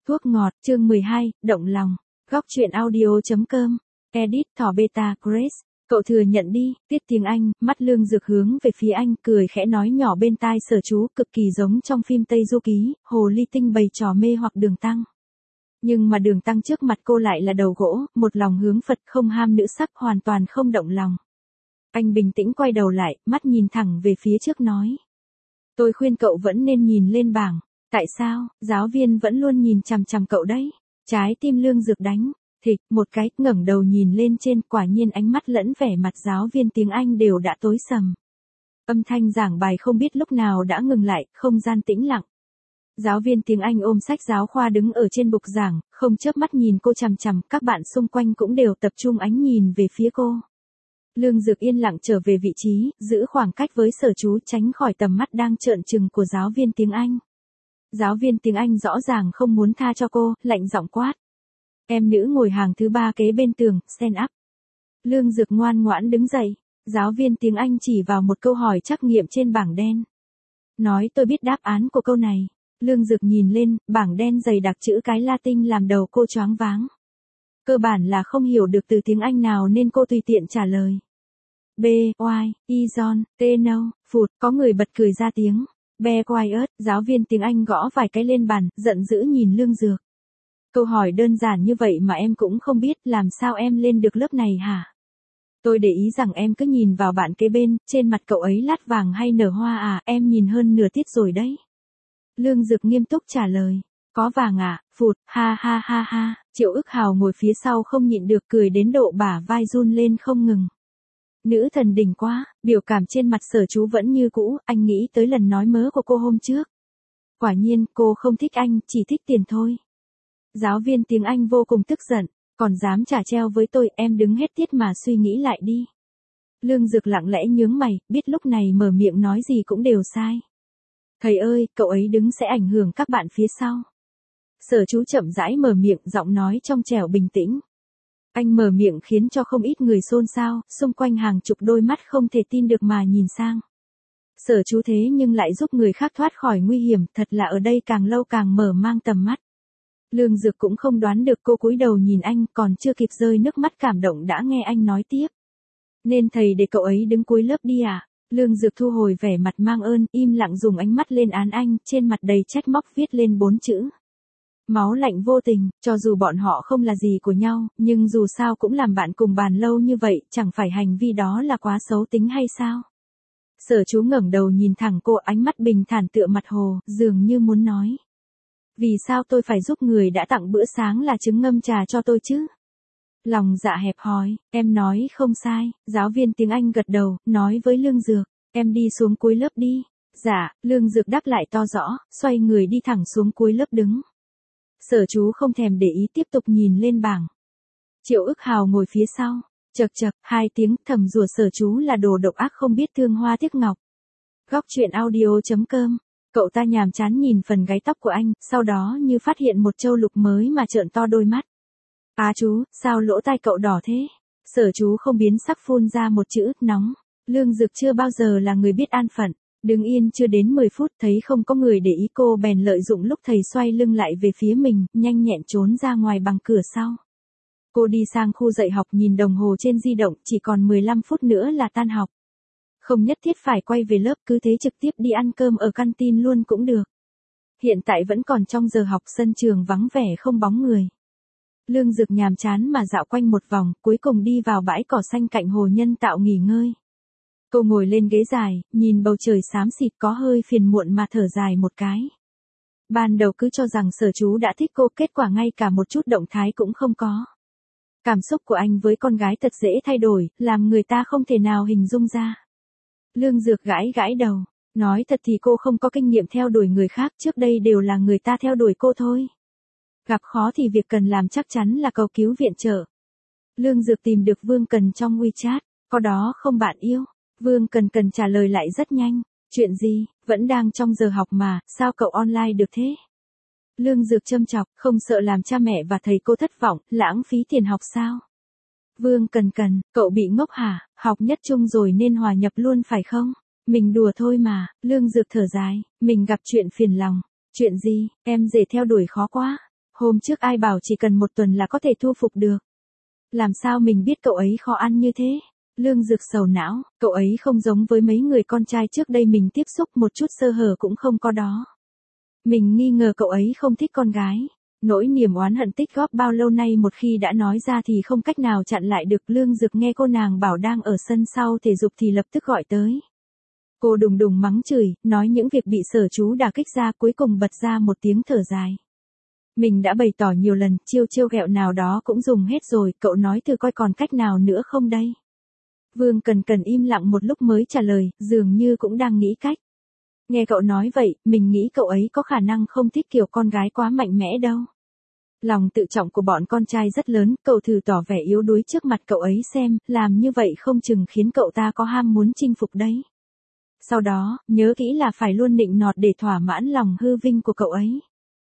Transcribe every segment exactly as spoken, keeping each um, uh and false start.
Thuốc ngọt, chương mười hai, động lòng. Góc truyện audio.com. Edit thỏ beta Grace. Cậu thừa nhận đi, Tiết tiếng Anh, mắt Lương Dược hướng về phía anh, cười khẽ nói nhỏ bên tai Sở Chú, cực kỳ giống trong phim Tây Du Ký, hồ ly tinh bày trò mê hoặc Đường Tăng. Nhưng mà Đường Tăng trước mặt cô lại là đầu gỗ, một lòng hướng Phật, không ham nữ sắc, hoàn toàn không động lòng. Anh bình tĩnh quay đầu lại, mắt nhìn thẳng về phía trước nói. Tôi khuyên cậu vẫn nên nhìn lên bảng. Tại sao, giáo viên vẫn luôn nhìn chằm chằm cậu đấy. Trái tim Lương Dược đánh, thịch, một cái, ngẩng đầu nhìn lên trên, quả nhiên ánh mắt lẫn vẻ mặt giáo viên tiếng Anh đều đã tối sầm. Âm thanh giảng bài không biết lúc nào đã ngừng lại, không gian tĩnh lặng. Giáo viên tiếng Anh ôm sách giáo khoa đứng ở trên bục giảng, không chớp mắt nhìn cô chằm chằm, các bạn xung quanh cũng đều tập trung ánh nhìn về phía cô. Lương Dược yên lặng trở về vị trí, giữ khoảng cách với Sở Chú tránh khỏi tầm mắt đang trợn trừng của giáo viên tiếng Anh. Giáo viên tiếng Anh rõ ràng không muốn tha cho cô, lạnh giọng quát. Em nữ ngồi hàng thứ ba kế bên tường, stand up. Lương Dược ngoan ngoãn đứng dậy. Giáo viên tiếng Anh chỉ vào một câu hỏi trắc nghiệm trên bảng đen. Nói tôi biết đáp án của câu này. Lương Dược nhìn lên, bảng đen dày đặc chữ cái Latin làm đầu cô choáng váng. Cơ bản là không hiểu được từ tiếng Anh nào nên cô tùy tiện trả lời. B, Y, Izon, T, No, Phụt, có người bật cười ra tiếng. Be quiet, giáo viên tiếng Anh gõ vài cái lên bàn, giận dữ nhìn Lương Dược. Câu hỏi đơn giản như vậy mà em cũng không biết, làm sao em lên được lớp này hả? Tôi để ý rằng em cứ nhìn vào bạn kế bên, trên mặt cậu ấy lát vàng hay nở hoa à, em nhìn hơn nửa tiết rồi đấy. Lương Dược nghiêm túc trả lời. Có vàng à, Phụt, ha ha ha ha, Triệu Ức Hào ngồi phía sau không nhịn được cười đến độ bả vai run lên không ngừng. Nữ thần đỉnh quá, biểu cảm trên mặt Sở Chú vẫn như cũ, anh nghĩ tới lần nói mớ của cô hôm trước. Quả nhiên, cô không thích anh, chỉ thích tiền thôi. Giáo viên tiếng Anh vô cùng tức giận, còn dám trả treo với tôi, em đứng hết tiết mà suy nghĩ lại đi. Lương Dược lặng lẽ nhướng mày, biết lúc này mở miệng nói gì cũng đều sai. Thầy ơi, cậu ấy đứng sẽ ảnh hưởng các bạn phía sau. Sở Chú chậm rãi mở miệng, giọng nói trong trẻo bình tĩnh. Anh mở miệng khiến cho không ít người xôn xao, xung quanh hàng chục đôi mắt không thể tin được mà nhìn sang. Sở Chú thế nhưng lại giúp người khác thoát khỏi nguy hiểm, thật là ở đây càng lâu càng mở mang tầm mắt. Lương Dược cũng không đoán được cô cúi đầu nhìn anh, còn chưa kịp rơi nước mắt cảm động đã nghe anh nói tiếp. Nên thầy để cậu ấy đứng cuối lớp đi à? Lương Dược thu hồi vẻ mặt mang ơn, im lặng dùng ánh mắt lên án anh, trên mặt đầy trách móc viết lên bốn chữ. Máu lạnh vô tình, cho dù bọn họ không là gì của nhau, nhưng dù sao cũng làm bạn cùng bàn lâu như vậy, chẳng phải hành vi đó là quá xấu tính hay sao? Sở Chú ngẩng đầu nhìn thẳng cô, ánh mắt bình thản tựa mặt hồ, dường như muốn nói. Vì sao tôi phải giúp người đã tặng bữa sáng là trứng ngâm trà cho tôi chứ? Lòng dạ hẹp hòi, em nói không sai, giáo viên tiếng Anh gật đầu, nói với Lương Dược, em đi xuống cuối lớp đi. Dạ, Lương Dược đáp lại to rõ, xoay người đi thẳng xuống cuối lớp đứng. Sở Chú không thèm để ý tiếp tục nhìn lên bảng. Triệu Ức Hào ngồi phía sau, chật chật, hai tiếng thầm rủa Sở Chú là đồ độc ác không biết thương hoa tiếc ngọc. Góc truyện audio.com. Cậu ta nhàm chán nhìn phần gáy tóc của anh, sau đó như phát hiện một châu lục mới mà trợn to đôi mắt. À chú, sao lỗ tai cậu đỏ thế? Sở Chú không biến sắc phun ra một chữ, nóng. Lương Dược chưa bao giờ là người biết an phận. Đứng yên chưa đến mười phút thấy không có người để ý cô bèn lợi dụng lúc thầy xoay lưng lại về phía mình, nhanh nhẹn trốn ra ngoài bằng cửa sau. Cô đi sang khu dạy học nhìn đồng hồ trên di động, chỉ còn mười lăm phút nữa là tan học. Không nhất thiết phải quay về lớp, cứ thế trực tiếp đi ăn cơm ở canteen luôn cũng được. Hiện tại vẫn còn trong giờ học, sân trường vắng vẻ không bóng người. Lương Dược nhàm chán mà dạo quanh một vòng, cuối cùng đi vào bãi cỏ xanh cạnh hồ nhân tạo nghỉ ngơi. Cô ngồi lên ghế dài, nhìn bầu trời xám xịt có hơi phiền muộn mà thở dài một cái. Ban đầu cứ cho rằng Sở Chú đã thích cô, kết quả ngay cả một chút động thái cũng không có. Cảm xúc của anh với con gái thật dễ thay đổi, làm người ta không thể nào hình dung ra. Lương Dược gãi gãi đầu, nói thật thì cô không có kinh nghiệm theo đuổi người khác, trước đây đều là người ta theo đuổi cô thôi. Gặp khó thì việc cần làm chắc chắn là cầu cứu viện trợ. Lương Dược tìm được Vương Cần trong WeChat, có đó không bạn yêu? Vương Cần Cần trả lời lại rất nhanh, chuyện gì, vẫn đang trong giờ học mà, sao cậu online được thế? Lương Dược châm chọc, không sợ làm cha mẹ và thầy cô thất vọng, lãng phí tiền học sao? Vương Cần Cần, cậu bị ngốc hả, học nhất trung rồi nên hòa nhập luôn phải không? Mình đùa thôi mà, Lương Dược thở dài, mình gặp chuyện phiền lòng. Chuyện gì, em dễ theo đuổi khó quá. Hôm trước ai bảo chỉ cần một tuần là có thể thu phục được. Làm sao mình biết cậu ấy khó ăn như thế? Lương Dược sầu não, cậu ấy không giống với mấy người con trai trước đây mình tiếp xúc, một chút sơ hở cũng không có đó. Mình nghi ngờ cậu ấy không thích con gái. Nỗi niềm oán hận tích góp bao lâu nay một khi đã nói ra thì không cách nào chặn lại được. Lương Dược nghe cô nàng bảo đang ở sân sau thể dục thì lập tức gọi tới. Cô đùng đùng mắng chửi, nói những việc bị Sở Chú đả kích ra, cuối cùng bật ra một tiếng thở dài. Mình đã bày tỏ nhiều lần, chiêu chiêu ghẹo nào đó cũng dùng hết rồi, cậu nói thử coi còn cách nào nữa không đây? Vương Cần Cần im lặng một lúc mới trả lời, dường như cũng đang nghĩ cách. Nghe cậu nói vậy, mình nghĩ cậu ấy có khả năng không thích kiểu con gái quá mạnh mẽ đâu. Lòng tự trọng của bọn con trai rất lớn, cậu thử tỏ vẻ yếu đuối trước mặt cậu ấy xem, làm như vậy không chừng khiến cậu ta có ham muốn chinh phục đấy. Sau đó, nhớ kỹ là phải luôn nịnh nọt để thỏa mãn lòng hư vinh của cậu ấy.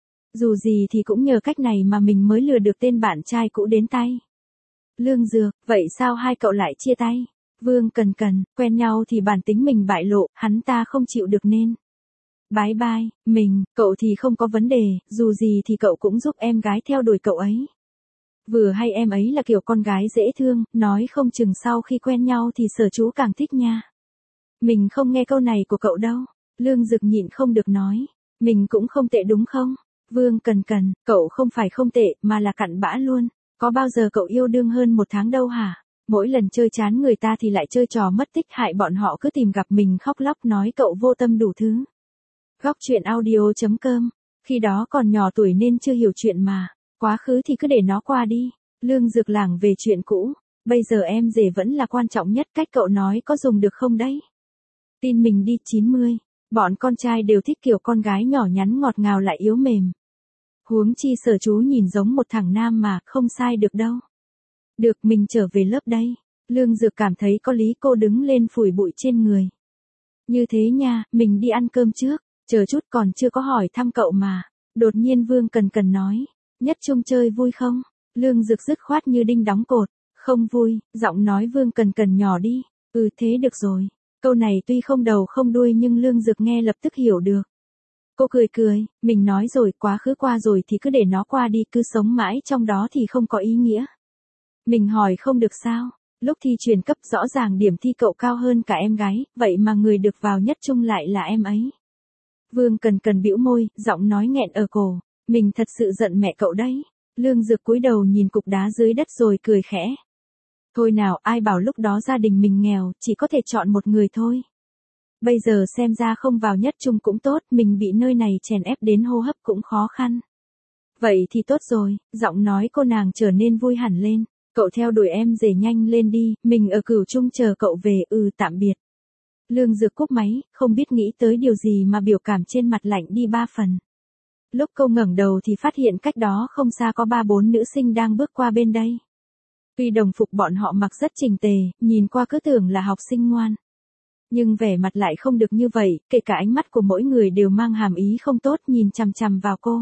Dù gì thì cũng nhờ cách này mà mình mới lừa được tên bạn trai cũ đến tay. Lương Dược, vậy sao hai cậu lại chia tay? Vương Cần Cần, quen nhau thì bản tính mình bại lộ, hắn ta không chịu được nên. Bái bai, mình, cậu thì không có vấn đề, dù gì thì cậu cũng giúp em gái theo đuổi cậu ấy. Vừa hay em ấy là kiểu con gái dễ thương, nói không chừng sau khi quen nhau thì Sở Chú càng thích nha. Mình không nghe câu này của cậu đâu. Lương Dực nhịn không được nói. Mình cũng không tệ đúng không? Vương Cần Cần, cậu không phải không tệ, mà là cặn bã luôn. Có bao giờ cậu yêu đương hơn một tháng đâu hả? Mỗi lần chơi chán người ta thì lại chơi trò mất tích, hại bọn họ cứ tìm gặp mình khóc lóc nói cậu vô tâm đủ thứ. Góc truyện audio chấm com. Khi đó còn nhỏ tuổi nên chưa hiểu chuyện mà. Quá khứ thì cứ để nó qua đi. Lương Dực lảng về chuyện cũ. Bây giờ em rể vẫn là quan trọng nhất, cách cậu nói có dùng được không đấy? Tin mình đi. Chín mươi. Bọn con trai đều thích kiểu con gái nhỏ nhắn ngọt ngào lại yếu mềm. Huống chi Sở Chú nhìn giống một thằng nam mà, không sai được đâu. Được, mình trở về lớp đây. Lương Dược cảm thấy có lý, cô đứng lên phủi bụi trên người. Như thế nha, mình đi ăn cơm trước, chờ chút còn chưa có hỏi thăm cậu mà. Đột nhiên Vương Cần Cần nói, Nhất Trung chơi vui không? Lương Dược dứt khoát như đinh đóng cột, không vui, giọng nói Vương Cần Cần nhỏ đi. Ừ thế được rồi. Câu này tuy không đầu không đuôi nhưng Lương Dược nghe lập tức hiểu được. Cô cười cười, mình nói rồi, quá khứ qua rồi thì cứ để nó qua đi, cứ sống mãi trong đó thì không có ý nghĩa. Mình hỏi không được sao? Lúc thi chuyển cấp rõ ràng điểm thi cậu cao hơn cả em gái, vậy mà người được vào nhất trung lại là em ấy. Vương Cần Cần bĩu môi, giọng nói nghẹn ở cổ, mình thật sự giận mẹ cậu đấy. Lương Dược cúi đầu nhìn cục đá dưới đất rồi cười khẽ. Thôi nào, ai bảo lúc đó gia đình mình nghèo, chỉ có thể chọn một người thôi. Bây giờ xem ra không vào nhất trung cũng tốt, mình bị nơi này chèn ép đến hô hấp cũng khó khăn. Vậy thì tốt rồi, giọng nói cô nàng trở nên vui hẳn lên. Cậu theo đuổi em rể nhanh lên đi, mình ở Cửu Trung chờ cậu về, ừ tạm biệt. Lương Dược cúp máy, không biết nghĩ tới điều gì mà biểu cảm trên mặt lạnh đi ba phần. Lúc cô ngẩng đầu thì phát hiện cách đó không xa có ba bốn nữ sinh đang bước qua bên đây. Tuy đồng phục bọn họ mặc rất chỉnh tề, nhìn qua cứ tưởng là học sinh ngoan. Nhưng vẻ mặt lại không được như vậy, kể cả ánh mắt của mỗi người đều mang hàm ý không tốt nhìn chằm chằm vào cô.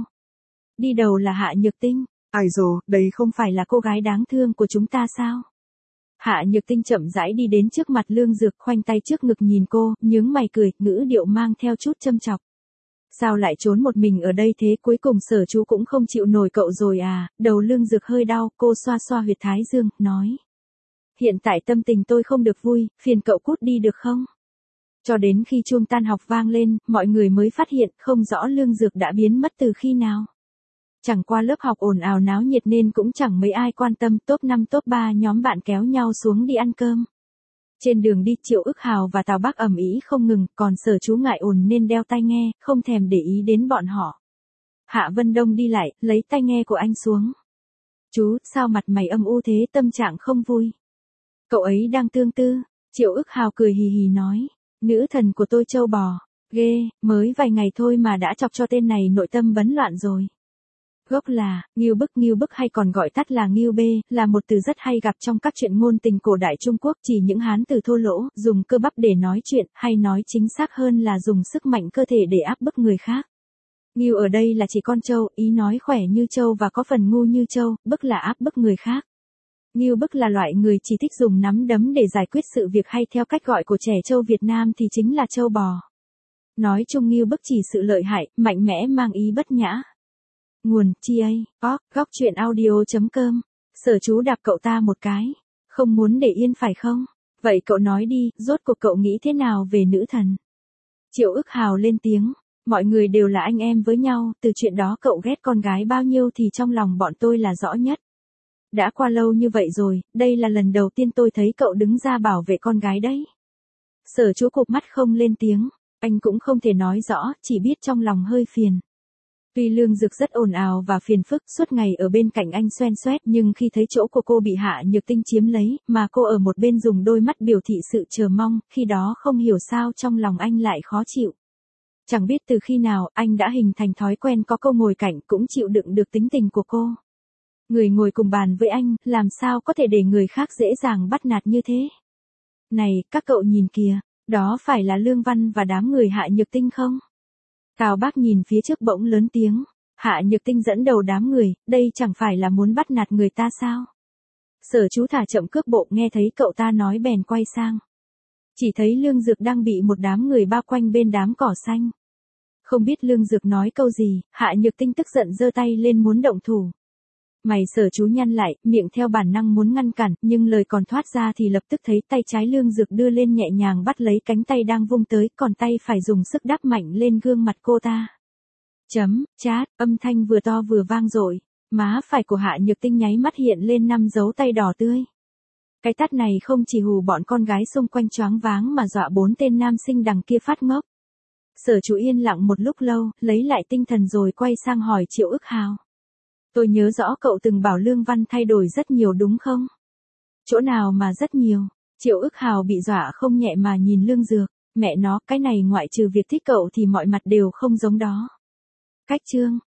Đi đầu là Hạ Nhược Tinh. Ai dồ, đây không phải là cô gái đáng thương của chúng ta sao? Hạ Nhược Tinh chậm rãi đi đến trước mặt Lương Dược, khoanh tay trước ngực nhìn cô, nhướng mày cười, ngữ điệu mang theo chút châm chọc. Sao lại trốn một mình ở đây thế, cuối cùng Sở Chú cũng không chịu nổi cậu rồi à? Đầu Lương Dược hơi đau, cô xoa xoa huyệt thái dương, nói. Hiện tại tâm tình tôi không được vui, phiền cậu cút đi được không? Cho đến khi chuông tan học vang lên, mọi người mới phát hiện không rõ Lương Dược đã biến mất từ khi nào. Chẳng qua lớp học ồn ào náo nhiệt nên cũng chẳng mấy ai quan tâm, top năm top ba nhóm bạn kéo nhau xuống đi ăn cơm. Trên đường đi Triệu Ức Hào và Tào Bắc ầm ĩ không ngừng, còn Sở Chú ngại ồn nên đeo tai nghe, không thèm để ý đến bọn họ. Hạ Vân Đông đi lại, lấy tai nghe của anh xuống. Chú, sao mặt mày âm u thế, tâm trạng không vui? Cậu ấy đang tương tư. Triệu Ức Hào cười hì hì nói. Nữ thần của tôi trâu bò. Ghê, mới vài ngày thôi mà đã chọc cho tên này nội tâm bấn loạn rồi. Gốc là, Ngưu Bức. Ngưu Bức hay còn gọi tắt là Ngưu Bê, là một từ rất hay gặp trong các truyện ngôn tình cổ đại Trung Quốc, chỉ những hán tử thô lỗ, dùng cơ bắp để nói chuyện, hay nói chính xác hơn là dùng sức mạnh cơ thể để áp bức người khác. Ngưu ở đây là chỉ con trâu, ý nói khỏe như trâu và có phần ngu như trâu, bức là áp bức người khác. Ngưu Bức là loại người chỉ thích dùng nắm đấm để giải quyết sự việc, hay theo cách gọi của trẻ trâu Việt Nam thì chính là trâu bò. Nói chung Ngưu Bức chỉ sự lợi hại, mạnh mẽ mang ý bất nhã. Nguồn, tê a, org, góc chuyện audio.com. Sở chú đạp cậu ta một cái. Không muốn để yên phải không? Vậy cậu nói đi, rốt cuộc cậu nghĩ thế nào về nữ thần? Triệu Ức Hào lên tiếng. Mọi người đều là anh em với nhau, từ chuyện đó cậu ghét con gái bao nhiêu thì trong lòng bọn tôi là rõ nhất. Đã qua lâu như vậy rồi, đây là lần đầu tiên tôi thấy cậu đứng ra bảo vệ con gái đấy. Sở chú cụp mắt không lên tiếng, anh cũng không thể nói rõ, chỉ biết trong lòng hơi phiền. Tuy Lương Dực rất ồn ào và phiền phức suốt ngày ở bên cạnh anh xoen xoét, nhưng khi thấy chỗ của cô bị Hạ Nhược Tinh chiếm lấy, mà cô ở một bên dùng đôi mắt biểu thị sự chờ mong, khi đó không hiểu sao trong lòng anh lại khó chịu. Chẳng biết từ khi nào anh đã hình thành thói quen có cô ngồi cạnh cũng chịu đựng được tính tình của cô. Người ngồi cùng bàn với anh, làm sao có thể để người khác dễ dàng bắt nạt như thế? Này, các cậu nhìn kìa, đó phải là Lương Văn và đám người Hạ Nhược Tinh không? Cao Bác nhìn phía trước bỗng lớn tiếng, Hạ Nhược Tinh dẫn đầu đám người, đây chẳng phải là muốn bắt nạt người ta sao? Sở chú thả chậm cước bộ, nghe thấy cậu ta nói bèn quay sang. Chỉ thấy Lương Dực đang bị một đám người bao quanh bên đám cỏ xanh. Không biết Lương Dực nói câu gì, Hạ Nhược Tinh tức giận giơ tay lên muốn động thủ. Mày Sở chú nhăn lại, miệng theo bản năng muốn ngăn cản, nhưng lời còn thoát ra thì lập tức thấy tay trái Lương Dực đưa lên nhẹ nhàng bắt lấy cánh tay đang vung tới, còn tay phải dùng sức đắp mạnh lên gương mặt cô ta. Chấm, chát, âm thanh vừa to vừa vang dội, má phải của Hạ Nhược Tinh nháy mắt hiện lên năm dấu tay đỏ tươi. Cái tát này không chỉ hù bọn con gái xung quanh choáng váng mà dọa bốn tên nam sinh đằng kia phát ngốc. Sở chú yên lặng một lúc lâu, lấy lại tinh thần rồi quay sang hỏi Triệu Ức Hào. Tôi nhớ rõ cậu từng bảo Lương Văn thay đổi rất nhiều đúng không? Chỗ nào mà rất nhiều? Triệu Ức Hào bị dọa không nhẹ mà nhìn Lương Dược. Mẹ nó, cái này ngoại trừ việc thích cậu thì mọi mặt đều không giống đó. Cách chương.